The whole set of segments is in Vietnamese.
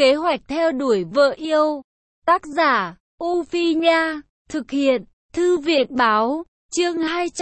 Kế hoạch theo đuổi vợ yêu. Tác giả, U Phi Nha. Thực hiện, Thư viện Báo. Chương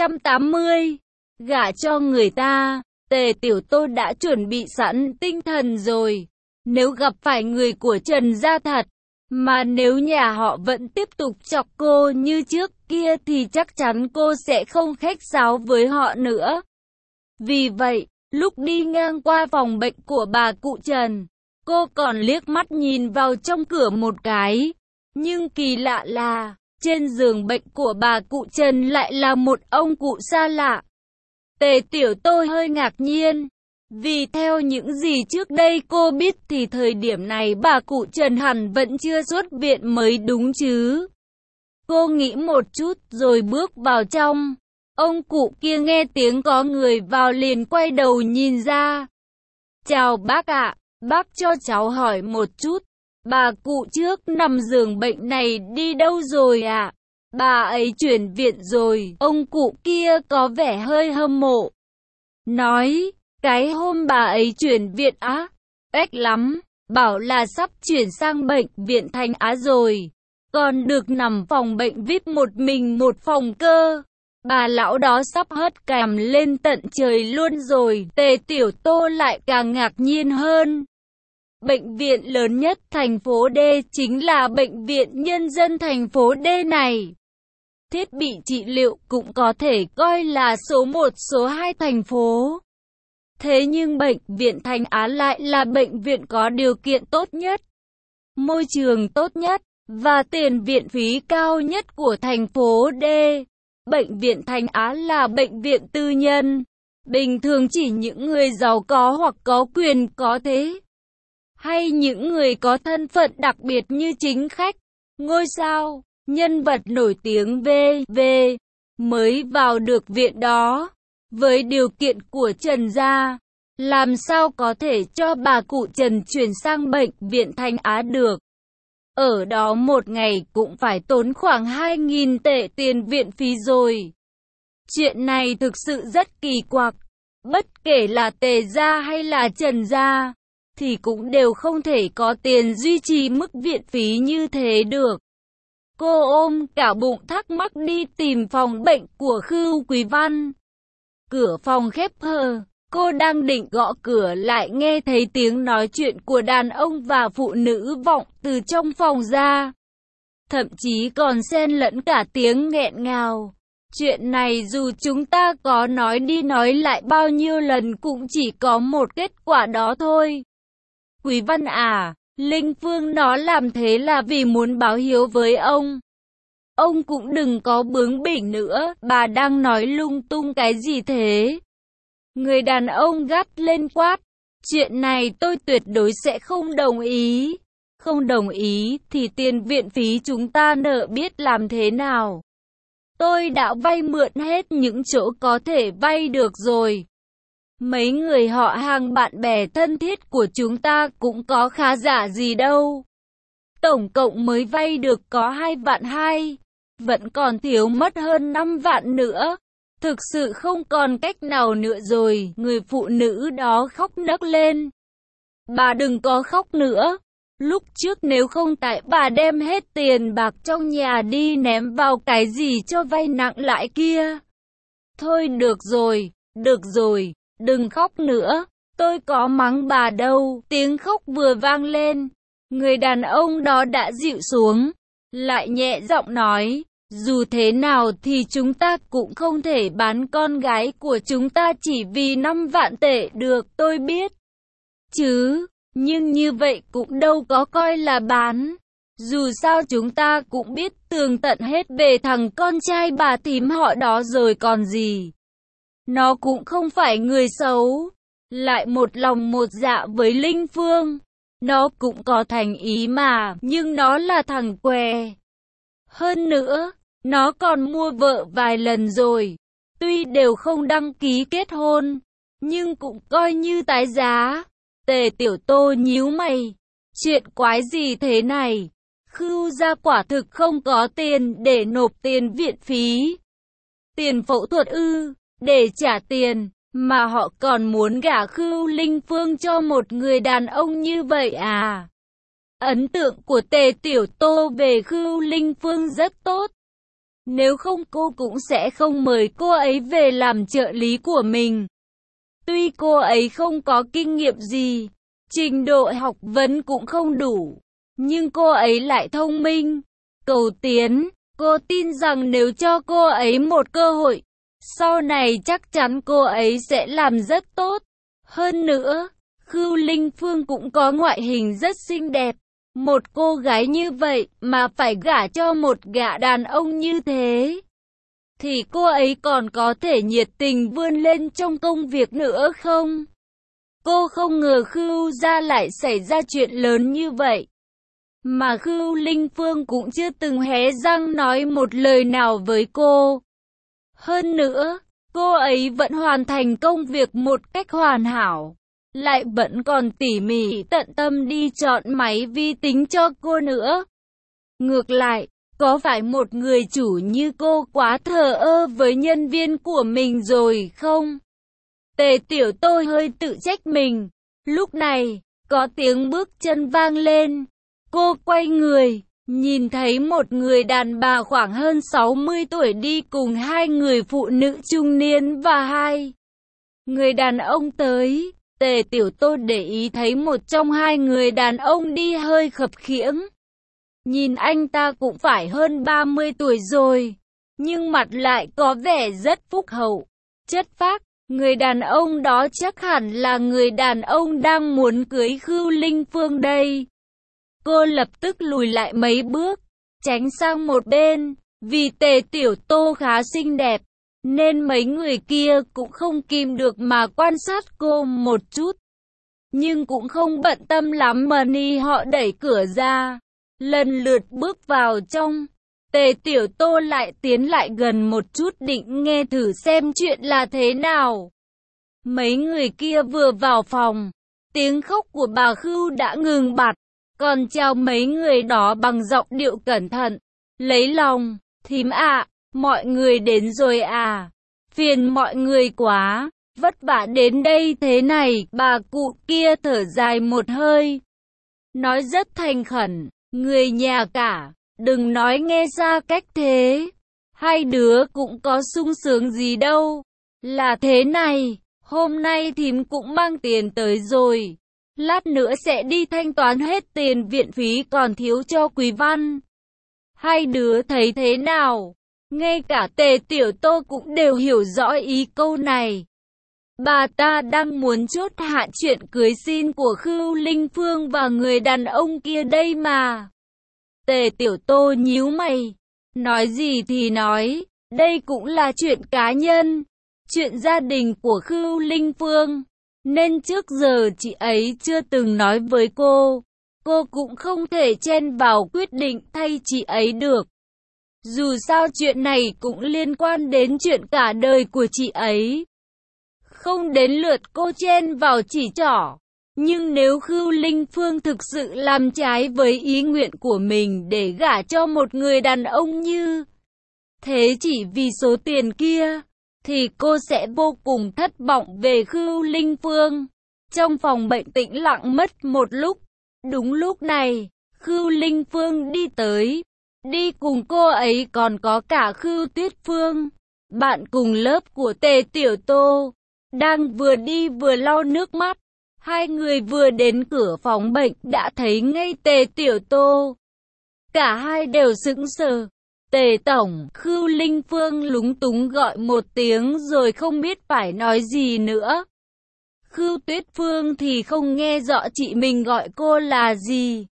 280. Gả cho người ta. Tề Tiểu Tô đã chuẩn bị sẵn tinh thần rồi. Nếu gặp phải người của Trần gia thật, mà nếu nhà họ vẫn tiếp tục chọc cô như trước kia thì chắc chắn cô sẽ không khách sáo với họ nữa. Vì vậy, lúc đi ngang qua phòng bệnh của bà cụ Trần, cô còn liếc mắt nhìn vào trong cửa một cái. Nhưng kỳ lạ là, trên giường bệnh của bà cụ Trần lại là một ông cụ xa lạ. Tề Tiểu Tô hơi ngạc nhiên, vì theo những gì trước đây cô biết thì thời điểm này bà cụ Trần hẳn vẫn chưa xuất viện mới đúng chứ. Cô nghĩ một chút rồi bước vào trong. Ông cụ kia nghe tiếng có người vào liền quay đầu nhìn ra. Chào bác ạ, bác cho cháu hỏi một chút. Bà cụ trước nằm giường bệnh này đi đâu rồi ạ? Bà ấy chuyển viện rồi. Ông cụ kia có vẻ hơi hâm mộ. Nói, cái hôm bà ấy chuyển viện á, ếch lắm, bảo là sắp chuyển sang bệnh viện Thanh Á rồi. Còn được nằm phòng bệnh VIP một mình một phòng cơ. Bà lão đó sắp hất cằm lên tận trời luôn rồi. Tề Tiểu Tô lại càng ngạc nhiên hơn. Bệnh viện lớn nhất thành phố D chính là bệnh viện nhân dân thành phố D này. Thiết bị trị liệu cũng có thể coi là số 1 số 2 thành phố. Thế nhưng bệnh viện Thanh Á lại là bệnh viện có điều kiện tốt nhất, môi trường tốt nhất và tiền viện phí cao nhất của thành phố D. Bệnh viện Thanh Á là bệnh viện tư nhân, bình thường chỉ những người giàu có hoặc có quyền có thế, hay những người có thân phận đặc biệt như chính khách, ngôi sao, nhân vật nổi tiếng v.v. mới vào được viện đó. Với điều kiện của Trần gia, làm sao có thể cho bà cụ Trần chuyển sang bệnh viện Thanh Á được? Ở đó một ngày cũng phải tốn khoảng 2.000 tệ tiền viện phí rồi. Chuyện này thực sự rất kỳ quặc. Bất kể là Tề gia hay là Trần gia, thì cũng đều không thể có tiền duy trì mức viện phí như thế được. Cô ôm cả bụng thắc mắc đi tìm phòng bệnh của Khưu Quý Văn. Cửa phòng khép hờ. Cô đang định gõ cửa lại nghe thấy tiếng nói chuyện của đàn ông và phụ nữ vọng từ trong phòng ra. Thậm chí còn xen lẫn cả tiếng nghẹn ngào. Chuyện này dù chúng ta có nói đi nói lại bao nhiêu lần cũng chỉ có một kết quả đó thôi. Quý Văn à, Linh Phương nó làm thế là vì muốn báo hiếu với ông. Ông cũng đừng có bướng bỉnh nữa, bà đang nói lung tung cái gì thế? Người đàn ông gắt lên quát. Chuyện này tôi tuyệt đối sẽ không đồng ý. Không đồng ý thì tiền viện phí chúng ta nợ biết làm thế nào. Tôi đã vay mượn hết những chỗ có thể vay được rồi. Mấy người họ hàng bạn bè thân thiết của chúng ta cũng có khá giả gì đâu. Tổng cộng mới vay được có 2 vạn 2. Vẫn còn thiếu mất hơn 5 vạn nữa. Thực sự không còn cách nào nữa rồi. Người phụ nữ đó khóc nấc lên. Bà đừng có khóc nữa. Lúc trước nếu không tại bà đem hết tiền bạc trong nhà đi ném vào cái gì cho vay nặng lãi kia. Thôi được rồi, đừng khóc nữa. Tôi có mắng bà đâu. Tiếng khóc vừa vang lên, người đàn ông đó đã dịu xuống, lại nhẹ giọng nói. Dù thế nào thì chúng ta cũng không thể bán con gái của chúng ta chỉ vì 5 vạn tệ được, tôi biết. Chứ, nhưng như vậy cũng đâu có coi là bán. Dù sao chúng ta cũng biết tường tận hết về thằng con trai bà thím họ đó rồi còn gì. Nó cũng không phải người xấu, lại một lòng một dạ với Linh Phương. Nó cũng có thành ý mà, nhưng nó là thằng què. Hơn nữa, nó còn mua vợ vài lần rồi. Tuy đều không đăng ký kết hôn, nhưng cũng coi như tái giá. Tề Tiểu Tô nhíu mày. Chuyện quái gì thế này? Khưu gia quả thực không có tiền để nộp tiền viện phí. Tiền phẫu thuật ư? Để trả tiền, mà họ còn muốn gả Khưu Linh Phương cho một người đàn ông như vậy à? Ấn tượng của Tề Tiểu Tô về Khưu Linh Phương rất tốt. Nếu không cô cũng sẽ không mời cô ấy về làm trợ lý của mình. Tuy cô ấy không có kinh nghiệm gì, trình độ học vấn cũng không đủ, nhưng cô ấy lại thông minh, cầu tiến. Cô tin rằng nếu cho cô ấy một cơ hội, sau này chắc chắn cô ấy sẽ làm rất tốt. Hơn nữa, Khưu Linh Phương cũng có ngoại hình rất xinh đẹp. Một cô gái như vậy mà phải gả cho một gã đàn ông như thế, thì cô ấy còn có thể nhiệt tình vươn lên trong công việc nữa không? Cô không ngờ Khưu gia lại xảy ra chuyện lớn như vậy. Mà Khưu Linh Phương cũng chưa từng hé răng nói một lời nào với cô. Hơn nữa, cô ấy vẫn hoàn thành công việc một cách hoàn hảo, lại vẫn còn tỉ mỉ tận tâm đi chọn máy vi tính cho cô nữa. Ngược lại, có phải một người chủ như cô quá thờ ơ với nhân viên của mình rồi không? Tề Tiểu Tô hơi tự trách mình. Lúc này, có tiếng bước chân vang lên. Cô quay người, nhìn thấy một người đàn bà khoảng hơn 60 tuổi đi cùng hai người phụ nữ trung niên và hai người đàn ông tới. Tề Tiểu Tô để ý thấy một trong hai người đàn ông đi hơi khập khiễng. Nhìn anh ta cũng phải hơn 30 tuổi rồi, nhưng mặt lại có vẻ rất phúc hậu, chất phác. Người đàn ông đó chắc hẳn là người đàn ông đang muốn cưới Khưu Linh Phương đây. Cô lập tức lùi lại mấy bước, tránh sang một bên. Vì Tề Tiểu Tô khá xinh đẹp, nên mấy người kia cũng không kìm được mà quan sát cô một chút. Nhưng cũng không bận tâm lắm mà họ đẩy cửa ra, lần lượt bước vào trong. Tề Tiểu Tô lại tiến lại gần một chút định nghe thử xem chuyện là thế nào. Mấy người kia vừa vào phòng, tiếng khóc của bà Khưu đã ngừng bặt, còn chào mấy người đó bằng giọng điệu cẩn thận, lấy lòng. Thím ạ, mọi người đến rồi à? Phiền mọi người quá, vất vả đến đây thế này. Bà cụ kia thở dài một hơi, nói rất thành khẩn, người nhà cả, đừng nói nghe xa cách thế. Hai đứa cũng có sung sướng gì đâu. Là thế này, hôm nay thím cũng mang tiền tới rồi. Lát nữa sẽ đi thanh toán hết tiền viện phí còn thiếu cho Quý Văn. Hai đứa thấy thế nào? Ngay cả Tề Tiểu Tô cũng đều hiểu rõ ý câu này. Bà ta đang muốn chốt hạ chuyện cưới xin của Khưu Linh Phương và người đàn ông kia đây mà. Tề Tiểu Tô nhíu mày, nói gì thì nói, đây cũng là chuyện cá nhân, chuyện gia đình của Khưu Linh Phương, nên trước giờ chị ấy chưa từng nói với cô cũng không thể chen vào quyết định thay chị ấy được. Dù sao chuyện này cũng liên quan đến chuyện cả đời của chị ấy. Không đến lượt cô chen vào chỉ trỏ. Nhưng nếu Khưu Linh Phương thực sự làm trái với ý nguyện của mình để gả cho một người đàn ông như thế chỉ vì số tiền kia, thì cô sẽ vô cùng thất vọng về Khưu Linh Phương. Trong phòng bệnh tĩnh lặng mất một lúc. Đúng lúc này, Khưu Linh Phương đi tới. Đi cùng cô ấy còn có cả Khưu Tuyết Phương, bạn cùng lớp của Tề Tiểu Tô, đang vừa đi vừa lau nước mắt. Hai người vừa đến cửa phòng bệnh đã thấy ngay Tề Tiểu Tô. Cả hai đều sững sờ. Tề tổng, Khưu Linh Phương lúng túng gọi một tiếng rồi không biết phải nói gì nữa. Khưu Tuyết Phương thì không nghe rõ chị mình gọi cô là gì.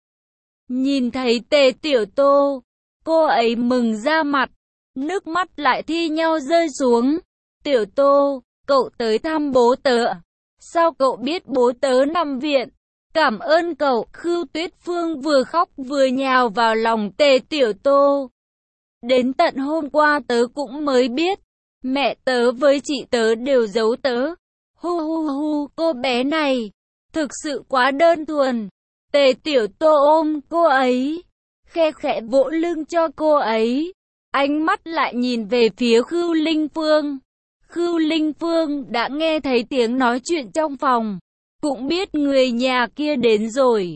Nhìn thấy Tề Tiểu Tô, cô ấy mừng ra mặt, nước mắt lại thi nhau rơi xuống. Tiểu Tô, cậu tới thăm bố tớ. Sao cậu biết bố tớ nằm viện? Cảm ơn cậu. Khưu Tuyết Phương vừa khóc vừa nhào vào lòng Tề Tiểu Tô. Đến tận hôm qua tớ cũng mới biết, mẹ tớ với chị tớ đều giấu tớ. Hu hu hu, cô bé này, thực sự quá đơn thuần. Tề Tiểu Tô ôm cô ấy, khe khẽ vỗ lưng cho cô ấy. Ánh mắt lại nhìn về phía Khưu Linh Phương. Khưu Linh Phương đã nghe thấy tiếng nói chuyện trong phòng, cũng biết người nhà kia đến rồi.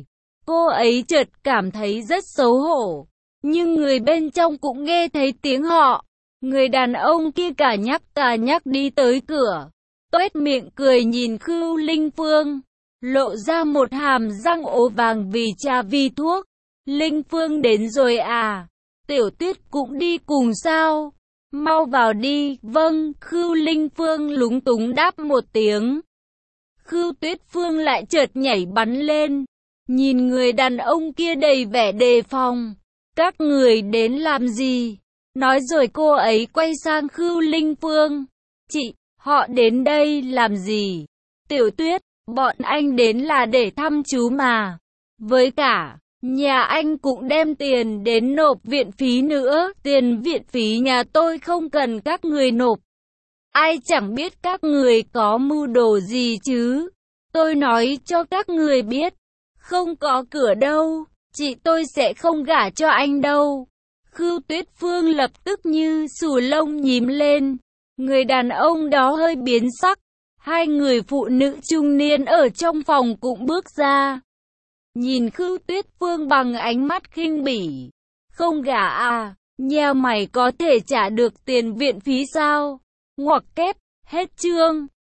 Cô ấy chợt cảm thấy rất xấu hổ. Nhưng người bên trong cũng nghe thấy tiếng họ. Người đàn ông kia cả nhắc đi tới cửa. Toét miệng cười nhìn Khưu Linh Phương. Lộ ra một hàm răng ố vàng vì trà vì thuốc. Linh Phương đến rồi à? Tiểu Tuyết cũng đi cùng sao? Mau vào đi. Vâng, Khưu Linh Phương lúng túng đáp một tiếng. Khưu Tuyết Phương lại chợt nhảy bắn lên. Nhìn người đàn ông kia đầy vẻ đề phòng. Các người đến làm gì? Nói rồi cô ấy quay sang Khưu Linh Phương. Chị, họ đến đây làm gì? Tiểu Tuyết, bọn anh đến là để thăm chú mà. Với cả, nhà anh cũng đem tiền đến nộp viện phí nữa. Tiền viện phí nhà tôi không cần các người nộp. Ai chẳng biết các người có mưu đồ gì chứ. Tôi nói cho các người biết. Không có cửa đâu. Chị tôi sẽ không gả cho anh đâu. Khưu Tuyết Phương lập tức như xù lông nhím lên. Người đàn ông đó hơi biến sắc. Hai người phụ nữ trung niên ở trong phòng cũng bước ra. Nhìn Khưu Tuyết Phương bằng ánh mắt khinh bỉ. Không gả à? Nhà mày có thể trả được tiền viện phí sao? Ngoặc kép, hết chương.